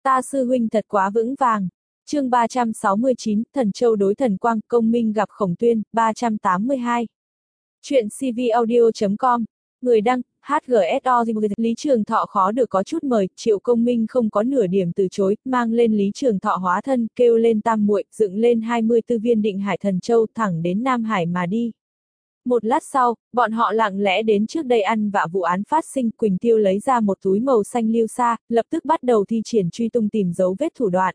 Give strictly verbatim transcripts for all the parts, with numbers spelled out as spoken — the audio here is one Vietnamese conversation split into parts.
Ta sư huynh thật quá vững vàng. Chương ba trăm sáu mươi chín, Thần Châu đối Thần Quang, Công Minh gặp Khổng Tuyên, ba trăm tám mươi hai. Chuyện cvaudio chấm com. Người đăng, hát giê ét o. Lý Trường Thọ khó được có chút mời, Triệu Công Minh không có nửa điểm từ chối, mang lên Lý Trường Thọ hóa thân, kêu lên tam muội, dựng lên hai mươi tư viên Định Hải Thần Châu thẳng đến Nam Hải mà đi. Một lát sau, bọn họ lặng lẽ đến trước đây ăn vạ vụ án phát sinh. Quỳnh Tiêu lấy ra một túi màu xanh lưu sa, lập tức bắt đầu thi triển truy tung tìm dấu vết thủ đoạn.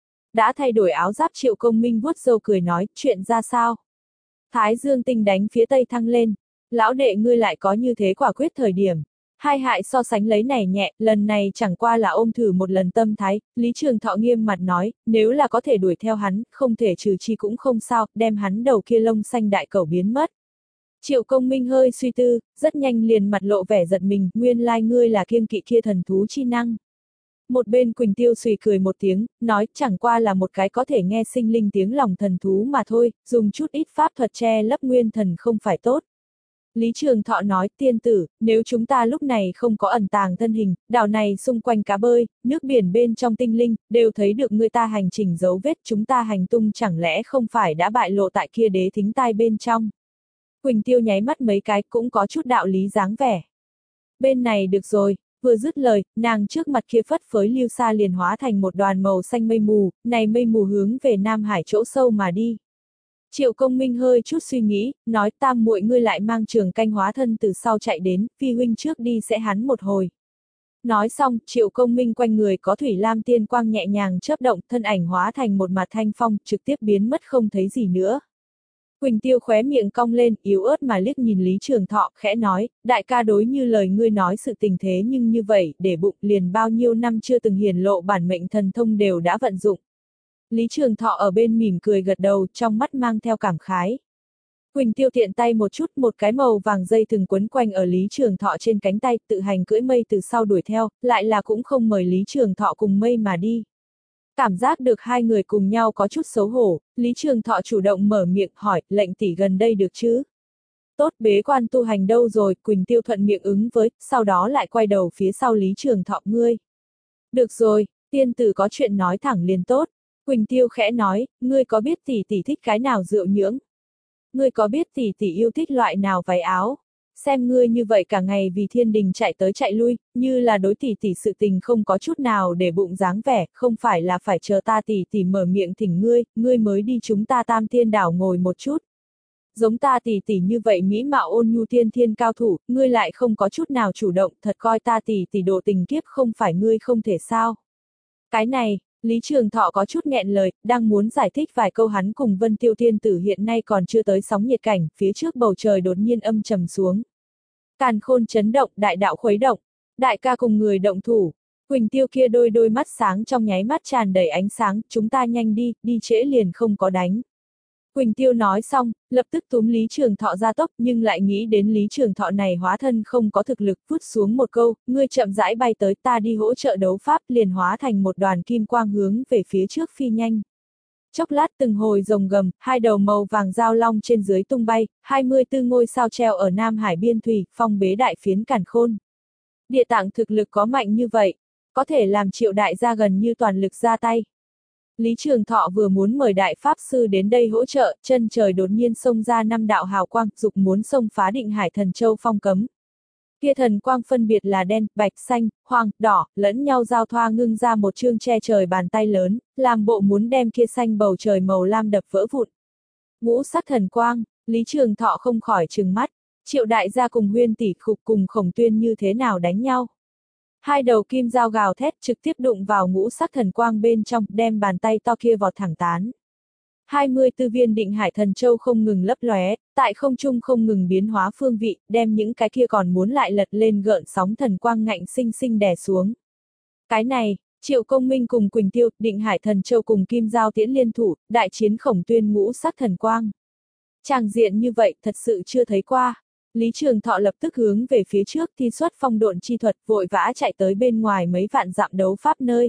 Đã thay đổi áo giáp Triệu Công Minh vuốt râu cười nói, chuyện ra sao? Thái Dương tinh đánh phía tây thăng lên. Lão đệ ngươi lại có như thế quả quyết thời điểm. Hai hại so sánh lấy này nhẹ, lần này chẳng qua là ôm thử một lần tâm thái. Lý Trường Thọ nghiêm mặt nói, nếu là có thể đuổi theo hắn, không thể trừ chi cũng không sao, đem hắn đầu kia lông xanh đại cẩu biến mất. Triệu Công Minh hơi suy tư, rất nhanh liền mặt lộ vẻ giận mình, nguyên lai ngươi là kiêng kỵ kia thần thú chi năng. Một bên Quỳnh Tiêu suy cười một tiếng, nói chẳng qua là một cái có thể nghe sinh linh tiếng lòng thần thú mà thôi, dùng chút ít pháp thuật che lấp nguyên thần không phải tốt. Lý Trường Thọ nói, tiên tử, nếu chúng ta lúc này không có ẩn tàng thân hình, đảo này xung quanh cá bơi, nước biển bên trong tinh linh, đều thấy được người ta hành trình dấu vết, chúng ta hành tung chẳng lẽ không phải đã bại lộ tại kia đế thính tai bên trong. Quỳnh Tiêu nháy mắt mấy cái cũng có chút đạo lý dáng vẻ. Bên này được rồi, vừa dứt lời, nàng trước mặt kia phất phới lưu sa liền hóa thành một đoàn màu xanh mây mù, này mây mù hướng về Nam Hải chỗ sâu mà đi. Triệu Công Minh hơi chút suy nghĩ, nói tam muội ngươi lại mang Trường Canh hóa thân từ sau chạy đến, phi huynh trước đi sẽ hắn một hồi. Nói xong, Triệu Công Minh quanh người có thủy lam tiên quang nhẹ nhàng chớp động, thân ảnh hóa thành một mặt thanh phong, trực tiếp biến mất không thấy gì nữa. Quỳnh Tiêu khóe miệng cong lên, yếu ớt mà liếc nhìn Lý Trường Thọ, khẽ nói, đại ca đối như lời ngươi nói sự tình thế nhưng như vậy, để bụng liền bao nhiêu năm chưa từng hiển lộ bản mệnh thần thông đều đã vận dụng. Lý Trường Thọ ở bên mỉm cười gật đầu, trong mắt mang theo cảm khái. Quỳnh Tiêu tiện tay một chút, một cái màu vàng dây thừng quấn quanh ở Lý Trường Thọ trên cánh tay, tự hành cưỡi mây từ sau đuổi theo, lại là cũng không mời Lý Trường Thọ cùng mây mà đi. Cảm giác được hai người cùng nhau có chút xấu hổ, Lý Trường Thọ chủ động mở miệng hỏi, lệnh tỷ gần đây được chứ? Tốt, bế quan tu hành đâu rồi? Quỳnh Tiêu thuận miệng ứng với, sau đó lại quay đầu phía sau Lý Trường Thọ, ngươi. Được rồi, tiên tử có chuyện nói thẳng liền tốt. Quỳnh Tiêu khẽ nói, ngươi có biết tỷ tỷ thích cái nào rượu nhưỡng? Ngươi có biết tỷ tỷ yêu thích loại nào váy áo? Xem ngươi như vậy cả ngày vì thiên đình chạy tới chạy lui, như là đối tỷ tỷ sự tình không có chút nào để bụng dáng vẻ, không phải là phải chờ ta tỷ tỷ mở miệng thỉnh ngươi, ngươi mới đi chúng ta Tam Thiên Đảo ngồi một chút. Giống ta tỷ tỷ như vậy mỹ mạo ôn nhu tiên thiên cao thủ, ngươi lại không có chút nào chủ động, thật coi ta tỷ tỷ độ tình kiếp không phải ngươi không thể sao. Cái này, Lý Trường Thọ có chút nghẹn lời, đang muốn giải thích vài câu hắn cùng Vân Tiêu Tiên Tử hiện nay còn chưa tới sóng nhiệt cảnh, phía trước bầu trời đột nhiên âm trầm xuống. Càn khôn chấn động, đại đạo khuấy động, đại ca cùng người động thủ. Quỳnh Tiêu kia đôi đôi mắt sáng trong nháy mắt tràn đầy ánh sáng, chúng ta nhanh đi, đi trễ liền không có đánh. Quỳnh Tiêu nói xong, lập tức túm Lý Trường Thọ ra tốc, nhưng lại nghĩ đến Lý Trường Thọ này hóa thân không có thực lực, vút xuống một câu, ngươi chậm rãi bay tới, ta đi hỗ trợ đấu pháp, liền hóa thành một đoàn kim quang hướng về phía trước phi nhanh. Chốc lát từng hồi rồng gầm, hai đầu màu vàng giao long trên dưới tung bay, hai mươi tư ngôi sao treo ở Nam Hải biên thủy, phong bế đại phiến Càn Khôn. Địa tạng thực lực có mạnh như vậy, có thể làm Triệu đại gia gần như toàn lực ra tay. Lý Trường Thọ vừa muốn mời đại pháp sư đến đây hỗ trợ, chân trời đột nhiên xông ra năm đạo hào quang, dục muốn xông phá Định Hải Thần Châu phong cấm. Kia thần quang phân biệt là đen, bạch, xanh, hoàng, đỏ, lẫn nhau giao thoa ngưng ra một chương che trời bàn tay lớn, làm bộ muốn đem kia xanh bầu trời màu lam đập vỡ vụn. Ngũ sắc thần quang, Lý Trường Thọ không khỏi trừng mắt, Triệu đại gia cùng Huyên tỷ khục cùng Khổng Tuyên như thế nào đánh nhau. Hai đầu kim dao gào thét trực tiếp đụng vào ngũ sắc thần quang bên trong, đem bàn tay to kia vọt thẳng tán. hai mươi tư viên Định Hải Thần Châu không ngừng lấp lóe, tại không trung không ngừng biến hóa phương vị, đem những cái kia còn muốn lại lật lên gợn sóng thần quang ngạnh sinh sinh đè xuống. Cái này, Triệu Công Minh cùng Quỳnh Tiêu, Định Hải Thần Châu cùng kim dao tiễn liên thủ, đại chiến Khổng Tuyên ngũ sắc thần quang. Tràng diện như vậy thật sự chưa thấy qua. Lý Trường Thọ lập tức hướng về phía trước thi xuất phong độn chi thuật, vội vã chạy tới bên ngoài mấy vạn dặm đấu pháp nơi.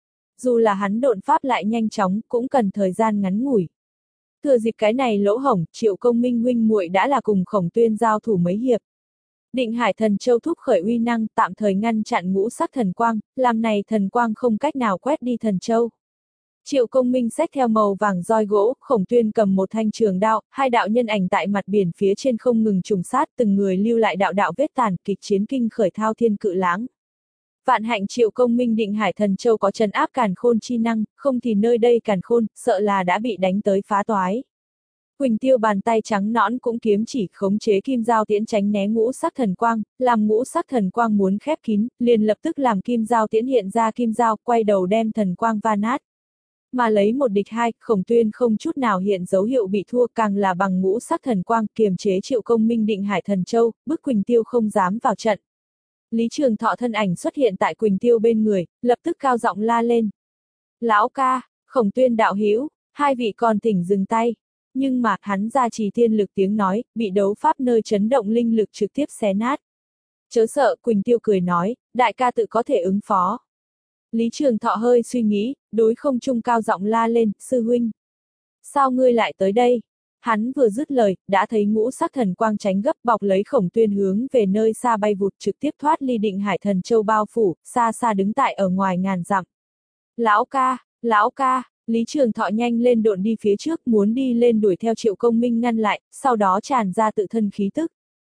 Dù là hắn độn pháp lại nhanh chóng, cũng cần thời gian ngắn ngủi. Thừa dịp cái này lỗ hổng, Triệu Công Minh huynh muội đã là cùng Khổng Tuyên giao thủ mấy hiệp. Định Hải Thần Châu thúc khởi uy năng, tạm thời ngăn chặn ngũ sắc thần quang, làm này thần quang không cách nào quét đi thần châu. Triệu Công Minh xách theo màu vàng roi gỗ, Khổng Tuyên cầm một thanh trường đao, hai đạo nhân ảnh tại mặt biển phía trên không ngừng trùng sát, từng người lưu lại đạo đạo vết tàn, kịch chiến kinh khởi thao thiên cự lãng. Vạn hạnh Triệu Công Minh Định Hải Thần Châu có trấn áp càn khôn chi năng, không thì nơi đây càn khôn, sợ là đã bị đánh tới phá toái. Quỳnh Tiêu bàn tay trắng nõn cũng kiếm chỉ khống chế kim giao tiễn tránh né ngũ sắc thần quang, làm ngũ sắc thần quang muốn khép kín, liền lập tức làm kim giao tiễn hiện ra kim giao, quay đầu đem thần quang va nát. Mà lấy một địch hai, Khổng Tuyên không chút nào hiện dấu hiệu bị thua, càng là bằng ngũ sắc thần quang kiềm chế Triệu Công Minh Định Hải Thần Châu, bức Quỳnh Tiêu không dám vào trận. Lý Trường Thọ thân ảnh xuất hiện tại Quỳnh Tiêu bên người, lập tức cao giọng la lên. Lão ca, Khổng Tuyên đạo hữu, hai vị còn thỉnh dừng tay. Nhưng mà, hắn ra trì tiên lực tiếng nói, bị đấu pháp nơi chấn động linh lực trực tiếp xé nát. Chớ sợ, Quỳnh Tiêu cười nói, đại ca tự có thể ứng phó. Lý Trường Thọ hơi suy nghĩ, đối không trung cao giọng la lên, sư huynh. Sao ngươi lại tới đây? Hắn vừa dứt lời, đã thấy ngũ sắc thần quang tránh gấp bọc lấy Khổng Tuyên hướng về nơi xa bay vụt trực tiếp thoát ly Định Hải Thần Châu bao phủ, xa xa đứng tại ở ngoài ngàn dặm. Lão ca, lão ca, Lý Trường Thọ nhanh lên độn đi phía trước muốn đi lên đuổi theo Triệu Công Minh ngăn lại, sau đó tràn ra tự thân khí tức.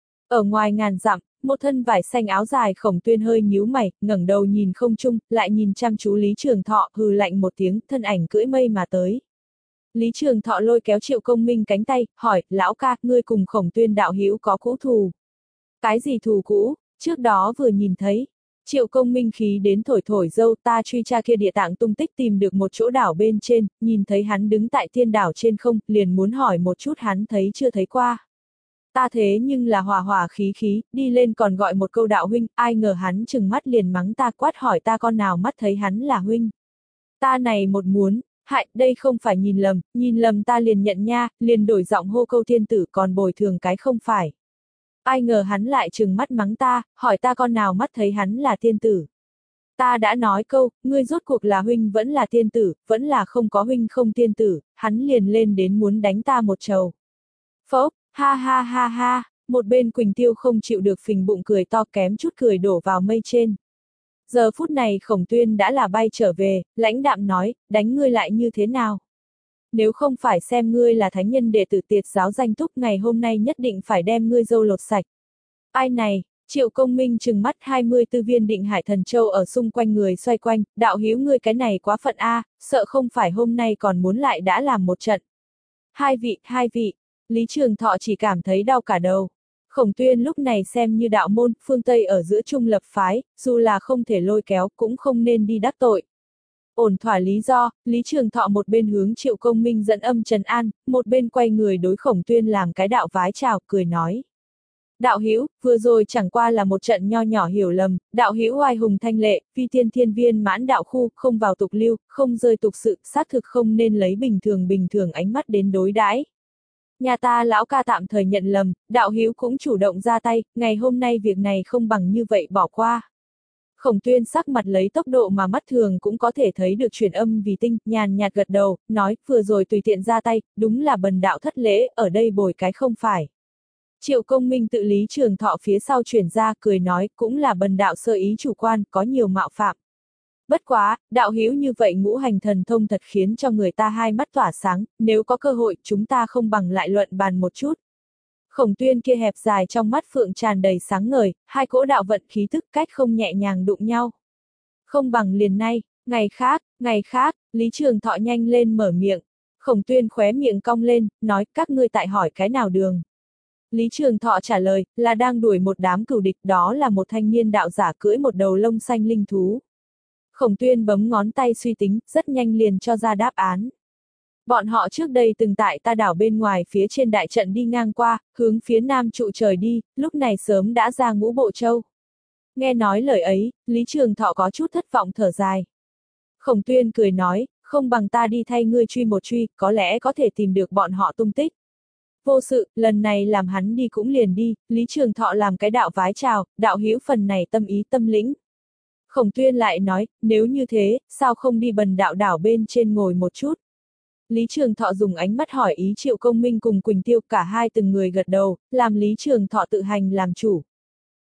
Ở ngoài ngàn dặm, một thân vải xanh áo dài Khổng Tuyên hơi nhíu mày, ngẩng đầu nhìn không trung, lại nhìn chăm chú Lý Trường Thọ, hừ lạnh một tiếng, thân ảnh cưỡi mây mà tới. Lý Trường Thọ lôi kéo Triệu Công Minh cánh tay, hỏi, lão ca, ngươi cùng Khổng Tuyên đạo hữu có cũ thù. Cái gì thù cũ, trước đó vừa nhìn thấy. Triệu Công Minh khí đến thổi thổi dâu, ta truy tra kia địa tạng tung tích tìm được một chỗ đảo bên trên, nhìn thấy hắn đứng tại thiên đảo trên không, liền muốn hỏi một chút hắn thấy chưa thấy qua. Ta thế nhưng là hòa hòa khí khí, đi lên còn gọi một câu đạo huynh, ai ngờ hắn chừng mắt liền mắng ta, quát hỏi ta con nào mắt thấy hắn là huynh. Ta này một muốn, hại, đây không phải nhìn lầm, nhìn lầm ta liền nhận nha, liền đổi giọng hô câu thiên tử còn bồi thường cái không phải. Ai ngờ hắn lại chừng mắt mắng ta, hỏi ta con nào mắt thấy hắn là thiên tử. Ta đã nói câu, ngươi rốt cuộc là huynh vẫn là thiên tử, vẫn là không có huynh không thiên tử, hắn liền lên đến muốn đánh ta một trầu. Phốc, ha ha ha ha, một bên Quỳnh Tiêu không chịu được phình bụng cười to kém chút cười đổ vào mây trên. Giờ phút này Khổng Tuyên đã là bay trở về, lãnh đạm nói, đánh ngươi lại như thế nào? Nếu không phải xem ngươi là thánh nhân đệ tử Tiệt giáo danh túc ngày hôm nay nhất định phải đem ngươi dâu lột sạch. Ai này, Triệu Công Minh trừng mắt hai mươi tư viên Định Hải Thần Châu ở xung quanh người xoay quanh, đạo hữu ngươi cái này quá phận a, à, sợ không phải hôm nay còn muốn lại đã làm một trận. Hai vị, hai vị, Lý Trường Thọ chỉ cảm thấy đau cả đầu. Khổng Tuyên lúc này xem như đạo môn, phương Tây ở giữa trung lập phái, dù là không thể lôi kéo cũng không nên đi đắc tội. Ổn thỏa lý do, Lý Trường Thọ một bên hướng Triệu Công Minh dẫn âm trấn an, một bên quay người đối Khổng Tuyên làm cái đạo vái chào, cười nói. Đạo hữu, vừa rồi chẳng qua là một trận nho nhỏ hiểu lầm, đạo hữu oai hùng thanh lệ, phi thiên thiên viên mãn đạo khu, không vào tục lưu, không rơi tục sự, xác thực không nên lấy bình thường bình thường ánh mắt đến đối đãi. Nhà ta lão ca tạm thời nhận lầm, đạo hữu cũng chủ động ra tay, ngày hôm nay việc này không bằng như vậy bỏ qua. Khổng Tuyên sắc mặt lấy tốc độ mà mắt thường cũng có thể thấy được truyền âm vì tinh, nhàn nhạt gật đầu, nói, vừa rồi tùy tiện ra tay, đúng là bần đạo thất lễ, ở đây bồi cái không phải. Triệu Công Minh tự Lý Trường Thọ phía sau chuyển ra, cười nói, cũng là bần đạo sơ ý chủ quan, có nhiều mạo phạm. Bất quá, đạo hữu như vậy ngũ hành thần thông thật khiến cho người ta hai mắt tỏa sáng, nếu có cơ hội chúng ta không bằng lại luận bàn một chút. Khổng Tuyên kia hẹp dài trong mắt phượng tràn đầy sáng ngời, hai cỗ đạo vận khí thức cách không nhẹ nhàng đụng nhau. Không bằng liền nay, ngày khác, ngày khác, Lý Trường Thọ nhanh lên mở miệng. Khổng Tuyên khóe miệng cong lên, nói các ngươi tại hỏi cái nào đường. Lý Trường Thọ trả lời, là đang đuổi một đám cừu địch, đó là một thanh niên đạo giả cưỡi một đầu lông xanh linh thú. Khổng Tuyên bấm ngón tay suy tính, rất nhanh liền cho ra đáp án. Bọn họ trước đây từng tại ta đảo bên ngoài phía trên đại trận đi ngang qua, hướng phía nam trụ trời đi, lúc này sớm đã ra Ngũ Bộ Châu. Nghe nói lời ấy, Lý Trường Thọ có chút thất vọng thở dài. Khổng Tuyên cười nói, không bằng ta đi thay ngươi truy một truy, có lẽ có thể tìm được bọn họ tung tích. Vô sự, lần này làm hắn đi cũng liền đi, Lý Trường Thọ làm cái đạo vái chào, đạo hữu phần này tâm ý tâm lĩnh. Khổng Tuyên lại nói, nếu như thế, sao không đi bần đạo đảo bên trên ngồi một chút. Lý Trường Thọ dùng ánh mắt hỏi ý Triệu Công Minh cùng Quỳnh Tiêu, cả hai từng người gật đầu, làm Lý Trường Thọ tự hành làm chủ.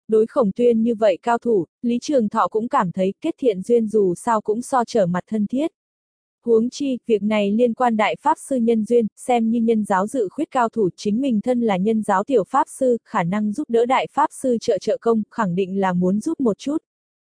Đối Khổng Tuyên như vậy cao thủ, Lý Trường Thọ cũng cảm thấy kết thiện duyên dù sao cũng so trở mặt thân thiết. Huống chi, việc này liên quan đại pháp sư nhân duyên, xem như nhân giáo dự khuyết cao thủ, chính mình thân là nhân giáo tiểu pháp sư, khả năng giúp đỡ đại pháp sư trợ trợ công, khẳng định là muốn giúp một chút.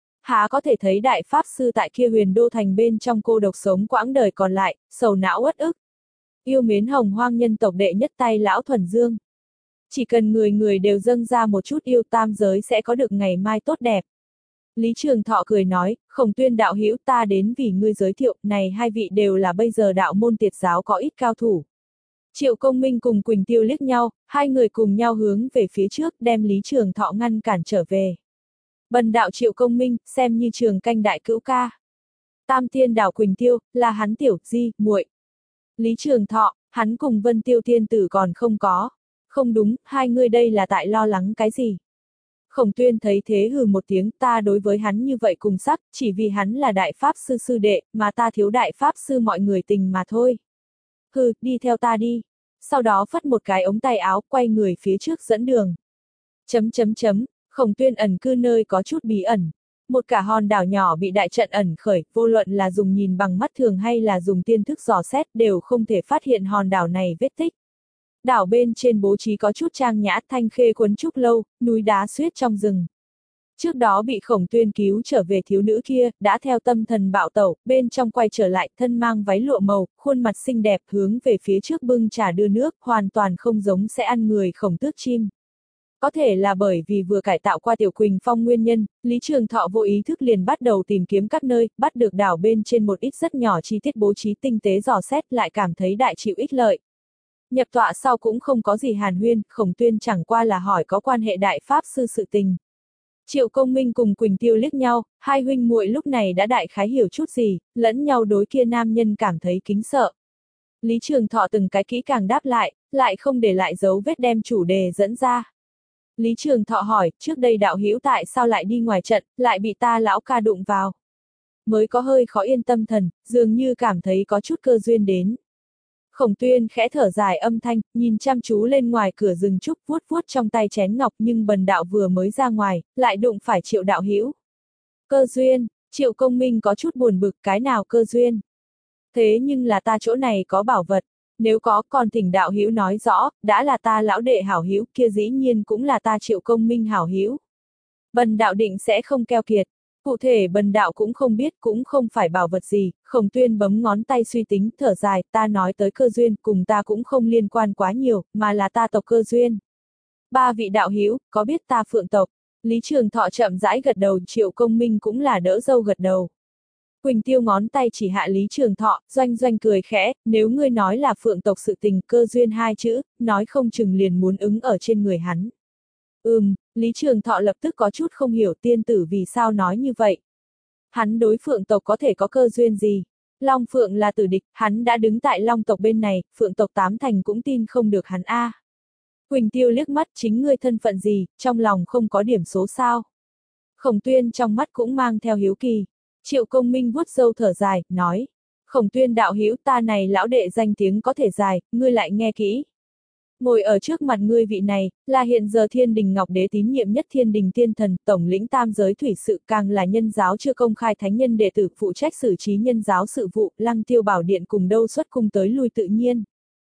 Há có thể thấy đại pháp sư tại kia huyền đô thành bên trong cô độc sống quãng đời còn lại, sầu não uất ức. Yêu mến hồng hoang nhân tộc đệ nhất tay lão thuần dương. Chỉ cần người người đều dâng ra một chút yêu, tam giới sẽ có được ngày mai tốt đẹp. Lý Trường Thọ cười nói, Khổng Tuyên đạo hữu, ta đến vì ngươi giới thiệu, này hai vị đều là bây giờ đạo môn tiệt giáo có ít cao thủ. Triệu Công Minh cùng Quỳnh Tiêu liếc nhau, hai người cùng nhau hướng về phía trước, đem Lý Trường Thọ ngăn cản trở về. Bần đạo Triệu Công Minh, xem như trường canh đại cữu ca. Tam Tiên đạo Quỳnh Tiêu, là hắn tiểu di, muội. Lý Trường Thọ, hắn cùng Vân Tiêu tiên tử còn không có. Không đúng, hai người đây là tại lo lắng cái gì? Khổng Tuyên thấy thế hừ một tiếng, ta đối với hắn như vậy cùng sắc, chỉ vì hắn là đại pháp sư sư đệ, mà ta thiếu đại pháp sư mọi người tình mà thôi. Hừ, đi theo ta đi. Sau đó phất một cái ống tay áo, quay người phía trước dẫn đường. Chấm chấm chấm, Khổng Tuyên ẩn cư nơi có chút bí ẩn. Một cả hòn đảo nhỏ bị đại trận ẩn khởi, vô luận là dùng nhìn bằng mắt thường hay là dùng tiên thức dò xét đều không thể phát hiện hòn đảo này vết tích. Đảo bên trên bố trí có chút trang nhã, thanh khê quấn trúc lâu, núi đá xuyết trong rừng. Trước đó bị Khổng Tuyên cứu trở về thiếu nữ kia, đã theo tâm thần bạo tẩu, bên trong quay trở lại, thân mang váy lụa màu, khuôn mặt xinh đẹp, hướng về phía trước bưng trà đưa nước, hoàn toàn không giống sẽ ăn người Khổng Tước chim. Có thể là bởi vì vừa cải tạo qua Tiểu Quỳnh Phong nguyên nhân, Lý Trường Thọ vô ý thức liền bắt đầu tìm kiếm các nơi, bắt được đảo bên trên một ít rất nhỏ chi tiết bố trí tinh tế dò xét, lại cảm thấy đại chịu ích lợi. Nhập tọa sau cũng không có gì hàn huyên, Khổng Tuyên chẳng qua là hỏi có quan hệ đại pháp sư sự tình. Triệu Công Minh cùng Quỳnh Tiêu liếc nhau, hai huynh muội lúc này đã đại khái hiểu chút gì, lẫn nhau đối kia nam nhân cảm thấy kính sợ. Lý Trường Thọ từng cái kỹ càng đáp lại, lại không để lại dấu vết đem chủ đề dẫn ra. Lý Trường Thọ hỏi, trước đây đạo hữu tại sao lại đi ngoài trận, lại bị ta lão ca đụng vào. Mới có hơi khó yên tâm thần, dường như cảm thấy có chút cơ duyên đến. Khổng Tuyên khẽ thở dài âm thanh, nhìn chăm chú lên ngoài cửa rừng trúc, vuốt vuốt trong tay chén ngọc, nhưng bần đạo vừa mới ra ngoài, lại đụng phải Triệu đạo hữu. Cơ duyên, Triệu Công Minh có chút buồn bực, cái nào cơ duyên? Thế nhưng là ta chỗ này có bảo vật, nếu có, còn thỉnh đạo hữu nói rõ, đã là ta lão đệ hảo hữu, kia dĩ nhiên cũng là ta Triệu Công Minh hảo hữu. Bần đạo định sẽ không keo kiệt. Cụ thể bần đạo cũng không biết, cũng không phải bảo vật gì. Khổng Tuyên bấm ngón tay suy tính, thở dài, ta nói tới cơ duyên, cùng ta cũng không liên quan quá nhiều, mà là ta tộc cơ duyên. Ba vị đạo hữu, có biết ta Phượng tộc? Lý Trường Thọ chậm rãi gật đầu, Triệu Công Minh cũng là đỡ dâu gật đầu. Quỳnh Tiêu ngón tay chỉ hạ Lý Trường Thọ, doanh doanh cười khẽ, nếu ngươi nói là Phượng tộc sự tình, cơ duyên hai chữ, nói không chừng liền muốn ứng ở trên người hắn. Ừm, Lý Trường Thọ lập tức có chút không hiểu tiên tử vì sao nói như vậy. Hắn đối Phượng tộc có thể có cơ duyên gì? Long Phượng là tử địch, hắn đã đứng tại Long tộc bên này, Phượng tộc tám thành cũng tin không được hắn a. À. Quỳnh Tiêu liếc mắt, chính ngươi thân phận gì, trong lòng không có điểm số sao? Khổng Tuyên trong mắt cũng mang theo hiếu kỳ. Triệu Công Minh vuốt râu thở dài, nói. Khổng Tuyên đạo hữu, ta này lão đệ danh tiếng có thể dài, ngươi lại nghe kỹ. Ngồi ở trước mặt ngươi vị này, là hiện giờ Thiên Đình Ngọc Đế tín nhiệm nhất Thiên Đình Tiên Thần, tổng lĩnh tam giới thủy sự, càng là nhân giáo chưa công khai thánh nhân đệ tử, phụ trách xử trí nhân giáo sự vụ, Lăng Tiêu Bảo Điện cùng đâu xuất cung tới lui tự nhiên.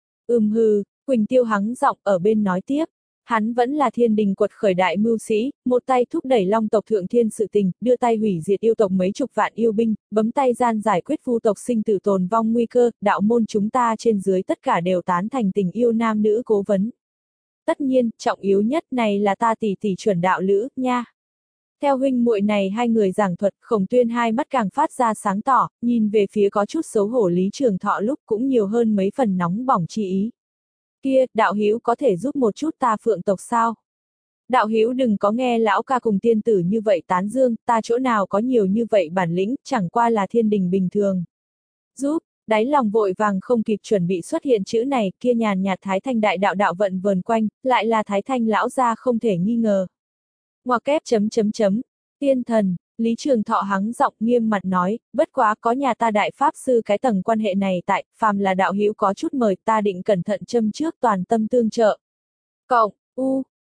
Ừm hừ, Quỳnh Tiêu hắng giọng ở bên nói tiếp. Hắn vẫn là Thiên Đình quật khởi đại mưu sĩ, một tay thúc đẩy Long tộc thượng thiên sự tình, đưa tay hủy diệt yêu tộc mấy chục vạn yêu binh, bấm tay gian giải quyết vu tộc sinh tử tồn vong nguy cơ, đạo môn chúng ta trên dưới tất cả đều tán thành tình yêu nam nữ cố vấn. Tất nhiên, trọng yếu nhất này là ta tỷ tỷ chuẩn đạo lữ, nha. Theo huynh muội này hai người giảng thuật, Khổng Tuyên hai mắt càng phát ra sáng tỏ, nhìn về phía có chút xấu hổ Lý Trường Thọ lúc cũng nhiều hơn mấy phần nóng bỏng chi ý. Kia, đạo hữu có thể giúp một chút ta Phượng tộc sao? Đạo hữu đừng có nghe lão ca cùng tiên tử như vậy tán dương, ta chỗ nào có nhiều như vậy bản lĩnh, chẳng qua là Thiên Đình bình thường. Giúp, đáy lòng vội vàng không kịp chuẩn bị xuất hiện chữ này, kia nhàn nhạt Thái Thanh đại đạo đạo vận vờn quanh, lại là Thái Thanh lão gia không thể nghi ngờ. Ngoặc kép chấm chấm chấm, tiên thần. Lý Trường Thọ hắng giọng nghiêm mặt nói, bất quá có nhà ta đại pháp sư cái tầng quan hệ này tại, phàm là đạo hữu có chút mời ta định cẩn thận châm trước toàn tâm tương trợ. Cộng, u,